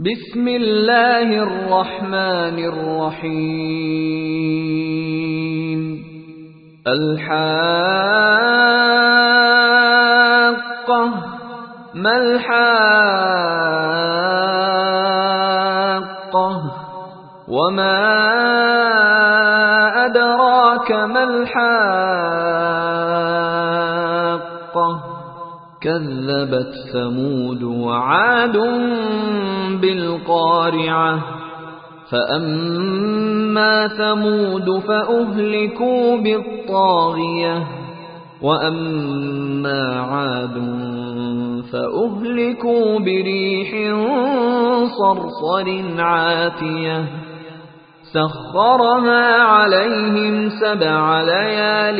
بسم الله الرحمن الرحيم. الحاقة ما الحاقة وما أدراك ما الحاقة كذبت ثمود وعاد بالقارعة فأما ثمود فأهلكوا بالطاغية وأما عاد فأهلكوا بريح صرصر عاتية سخرها عليهم 7 ليال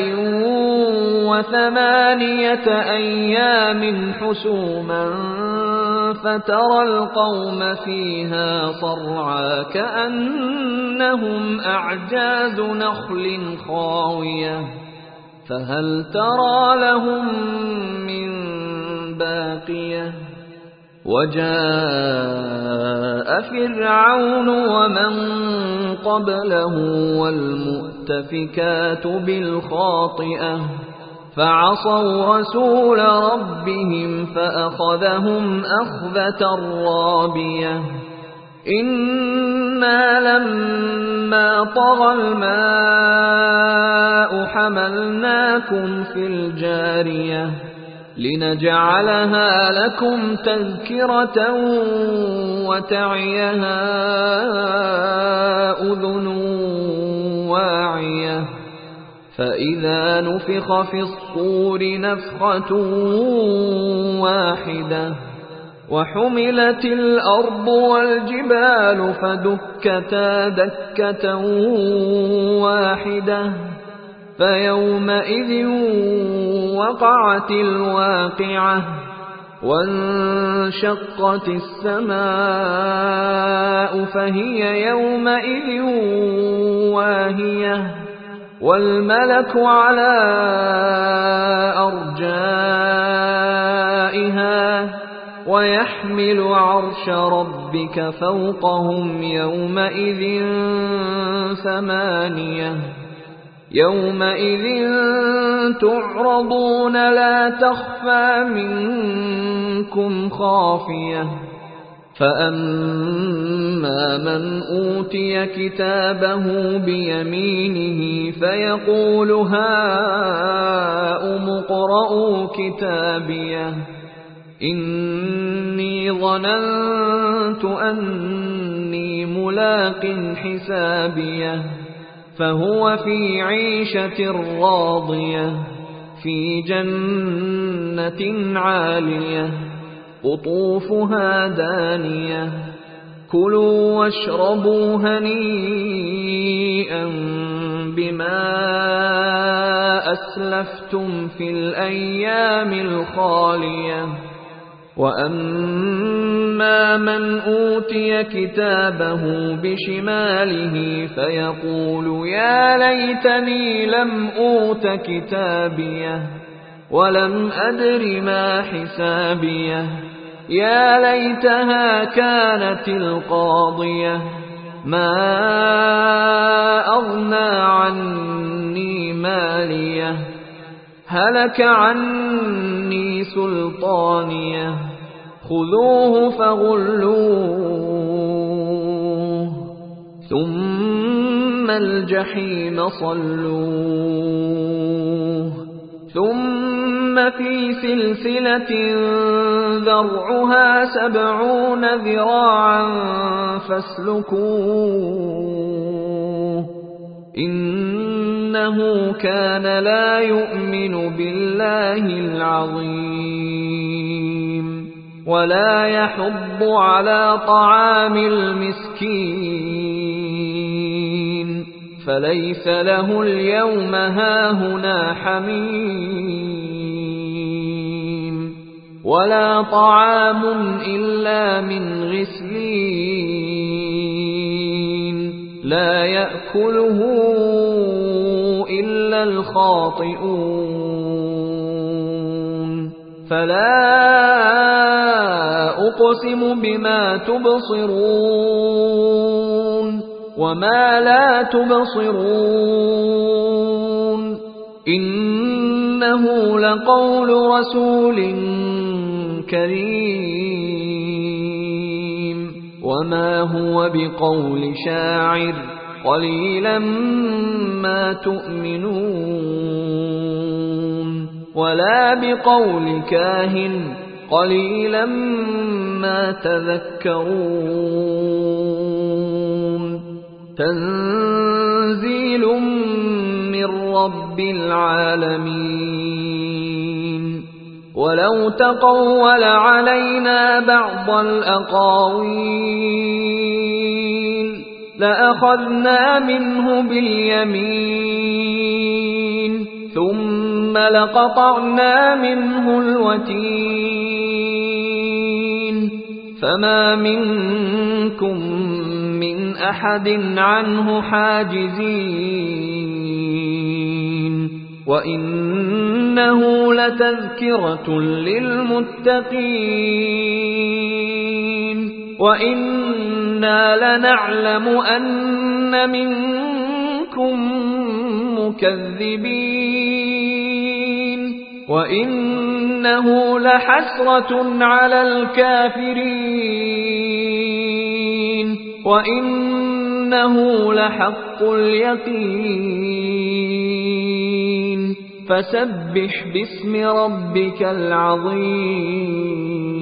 و8 أيام حسوما فترى القوم فيها صرعى كأنهم أعجاز نخل خاوية فهل ترى لهم من باقية وجاء فرعون ومن قبله والمؤتفكات بالخاطئة فعصوا رسول ربهم فأخذهم أخذة رابية إنا لما طغى الماء حملناكم في الجارية لنجعلها لكم تذكرة وتعيها أذن واعية فإذا نفخ في الصور نفخة واحدة وحملت الأرض والجبال فدكتا دكة واحدة فيومئذ وقعت الواقعة وانشقت السماء فهي يومئذ واهية والملك على أرجائها ويحمل عرش ربك فوقهم يومئذ 8 يومئذ تعرضون لا تخفى منكم خافية فأما من أوتي كتابه بيمينه فيقول هاؤم اقرءوا كتابيه إني ظننت أني ملاق حسابيه فهو في عيشة راضية في جنة عالية قطوفها دانية كلوا واشربوا هنيئا بما أسلفتم في الأيام الخالية وأما من أوتي كتابه بشماله فيقول يا ليتني لم أوت كتابيه ولم أدر ما حسابيه يا ليتها كانت القاضية ما أغنى عني ماليه هلك عني سلطانيه خذوه فغلوه ثم الجحيم صلوه ثم في سلسلة ذرعها 70 ذراعا فاسلكوه إنه كان لا يؤمن بالله العظيم ولا يحض على طعام المسكين فليس له اليوم هاهنا حميم ولا طعام إلا من غسلين لا يأكله إلا الخاطئون فلا أقسم بما تبصرون وما لا تبصرون إنه لقول رسول كريم وما هو بقول شاعر قليلا ما تؤمنون ولا بقول كاهن قليلا ما تذكرون تنزيل من رب العالمين ولو تقول علينا بعض الأقاويل لأخذنا منه باليمين ثم لقطعنا منه الوتين فما منكم من أحد عنه حاجزين وإنه لتذكرة للمتقين وإنا لنعلم أن منكم مكذبين وإنه لحسرة على الكافرين وإنه لحق اليقين فسبح باسم ربك العظيم